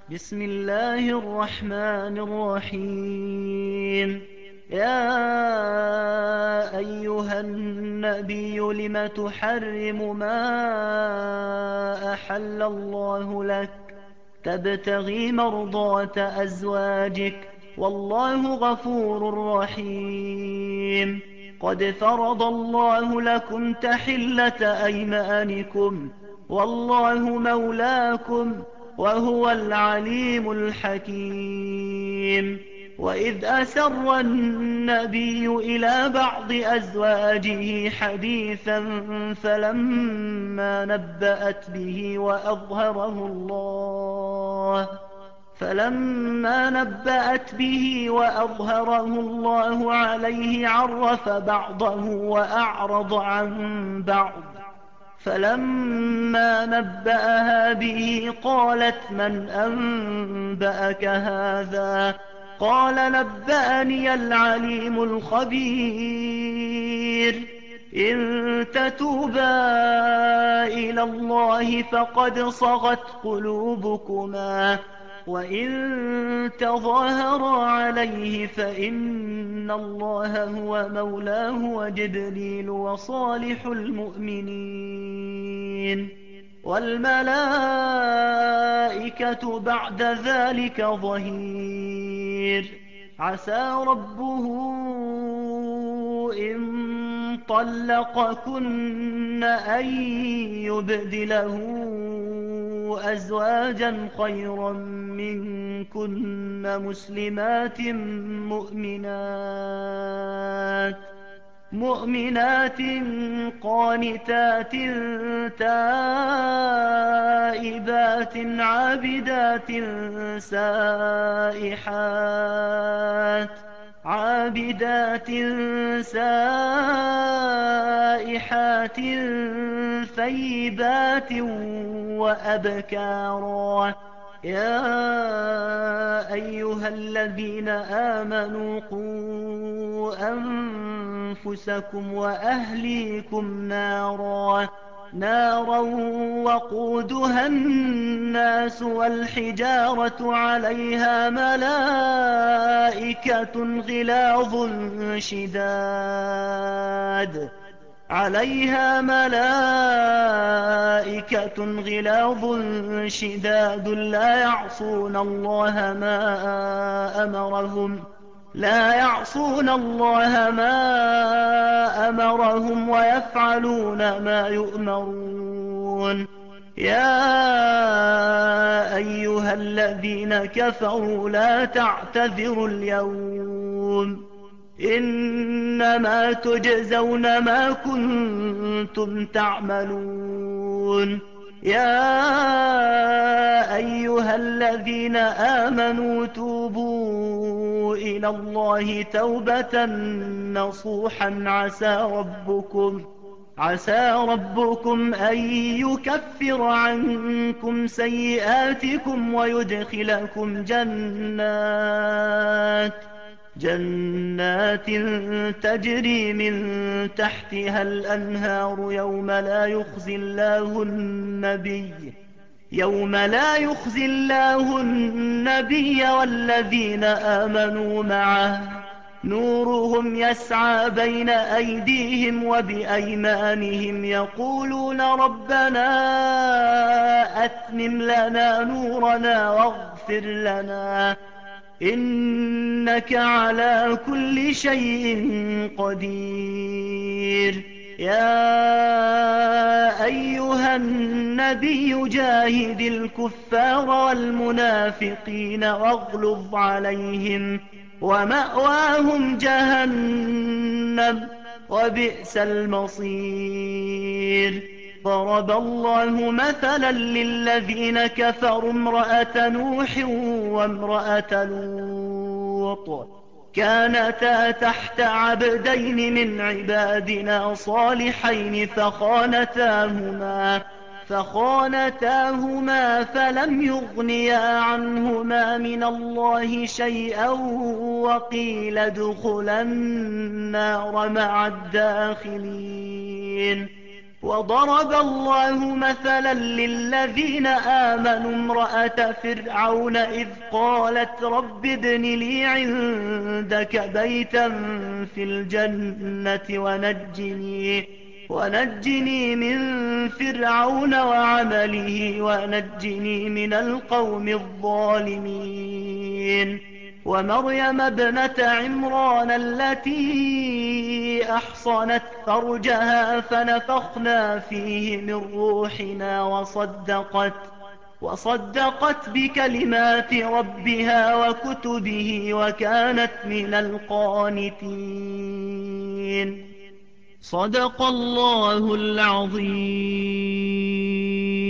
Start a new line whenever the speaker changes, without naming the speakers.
بسم الله الرحمن الرحيم. يا أيها النبي لم تحرم ما أحل الله لك تبتغي مرضات أزواجك والله غفور رحيم. قد فرض الله لكم تحلة أيمانكم والله مولاكم وهو العليم الحكيم. وإذ أسر النبي إلى بعض أزواجه حديثا فلما نبأت به وأظهره الله عليه عرف بعضه وأعرض عن بعض. فلما نبأها به قالت من أنبأك هذا؟ قال نبأني العليم الخبير. إن تتوبا إلى الله فقد صغت قلوبكما وإن تظاهرا عليه فإن الله هو مولاه وجبريل وصالح المؤمنين والملائكة بعد ذلك ظهير. عسى ربه إن طلقكن أن يبدله أزواجا خيرا منكن مؤمنات قانتات تائبات عابدات سائحات ثيبات وأبكارا. يا أيها الذين آمنوا قوا أنفسكم وأهليكم نارا وقودها الناس والحجارة عليها ملائكة غلاظ شداد لا يعصون الله ما أمرهم ويفعلون ما يؤمرون. يا أيها الذين كفروا لا تعتذروا اليوم إنما تجزون ما كنتم تعملون. يا أيها الذين آمنوا توبوا إلى الله توبة نصوحا عسى ربكم أن يكفر عنكم سيئاتكم ويدخلكم جنات تجري من تحتها الأنهار يوم لا يخزي الله النبي والذين آمنوا معه نورهم يسعى بين أيديهم وبأيمانهم يقولون ربنا أتمم لنا نورنا واغفر لنا إنك على كل شيء قدير. يا أيها النبي جاهد الكفار والمنافقين واغلظ عليهم ومأواهم جهنم وبئس المصير. ضرب الله مثلا للذين كفروا امرأة نوح وامرأة لوط كانتا تحت عبدين من عبادنا صالحين فخانتاهما فلم يغنيا عنهما من الله شيئا وقيل ادخلا النار مع الداخلين. وضرب الله مثلا للذين آمنوا امرأة فرعون إذ قالت رب ابن لي عندك بيتا في الجنة ونجني من فرعون وعمله ونجني من القوم الظالمين. ومريم ابنة عمران التي أحصنت فرجها فنفخنا فيه من روحنا وصدقت بكلمات ربها وكتبه وكانت من القانتين. صدق الله العظيم.